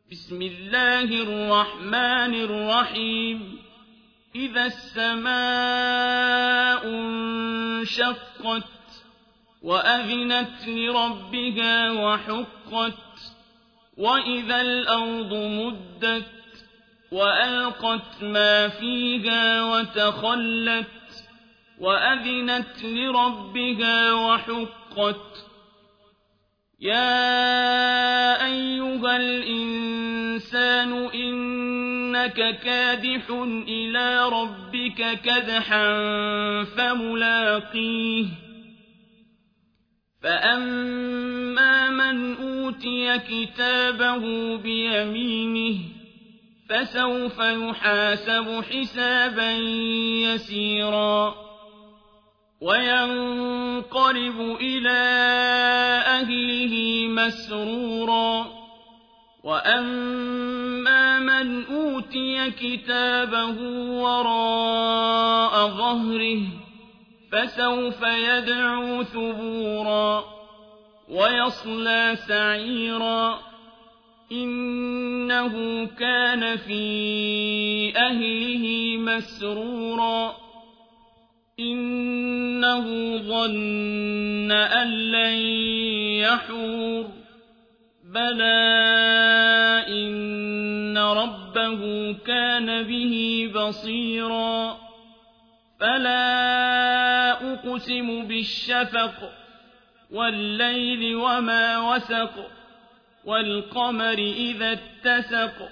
بسم الله الرحمن الرحيم إذا السماء انشقت وأذنت لربها وحقت وإذا الأرض مدت وألقت ما فيها وتخلت وأذنت لربها وحقت يا أيها الإنسان إنك كادح إلى ربك كدحا فملاقيه فأما من أوتي كتابه بيمينه فسوف يحاسب حسابا يسيرا وينقلب إلى أهله مسرورا وأما من أوتي كتابه وراء ظهره فسوف يدعو ثبورا ويصلى سعيرا إنه كان في أهله مسرورا إنه ظن أن لن يحور بلى إن ربه كان به بصيرا فلا أقسم بالشفق والليل وما وسق والقمر إذا اتسق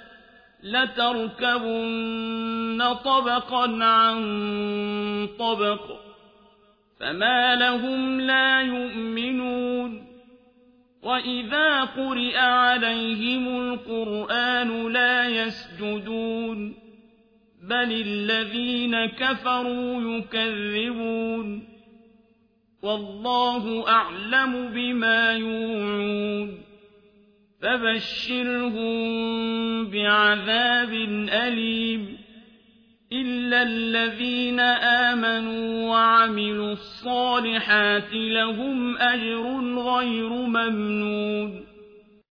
لتركبن طبقا عن طبق فما لهم لا يؤمنون وإذا قرئ عليهم القرآن لا يسجدون بل الذين كفروا يكذبون والله أعلم بما يوعون فبشرهم بعذاب أليم إلا الذين آمنوا وعملوا الصالحات لهم أجر غير ممنون